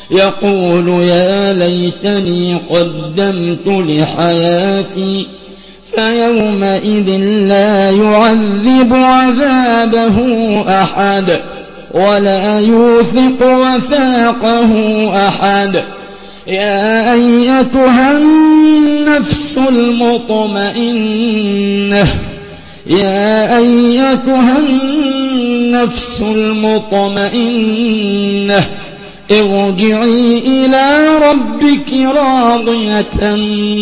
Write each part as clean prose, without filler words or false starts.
يقول يا ليتني قدمت لحياتي فيومئذ لا يعذب عذابه أحد ولا يوثق وثاقه أحد. يا أيتها النفس المطمئنة ارجعي إلى ربك راضية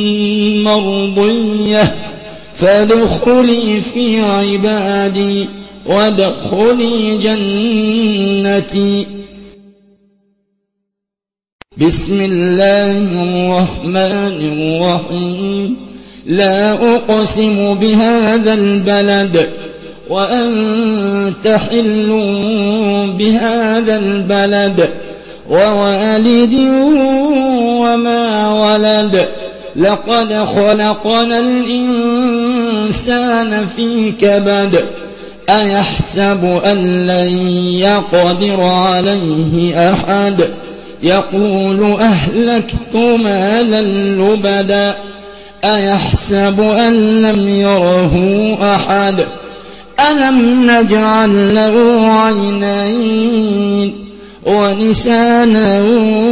مرضية فادخلي في عبادي وادخلي جنتي. بسم الله الرحمن الرحيم. لا أقسم بهذا البلد وأنت حل بهذا البلد ووالد وما ولد. لقد خلقنا الإنسان في كبد. أيحسب أن لن يقدر عليه أحد يقول أهلكت مالا لبدا. أيحسب أن لم يره أحد ألم نجعل له عينين ولسانا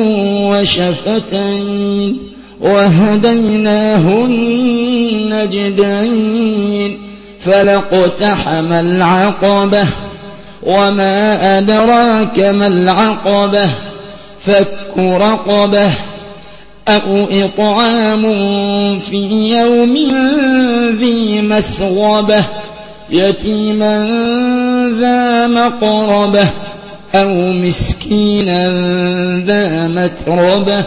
وشفتين وهديناه النجدين. فلاقتحم العقبة وما أدراك ما العقبة فك رقبة أو إطعام في يوم ذي مسغبة يتيما ذا مقربة أو مسكينا ذا متربة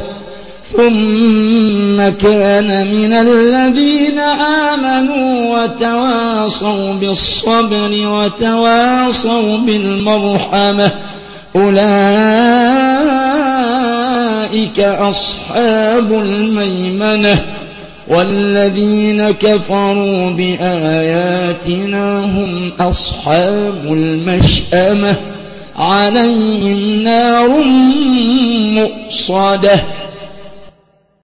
ثم كان من الذين آمنوا وتواصوا بالصبر وتواصوا بالمرحمة أولئك أصحاب الميمنة. والذين كفروا بآياتنا هم أصحاب المشأمة عليهم نار مؤصدة.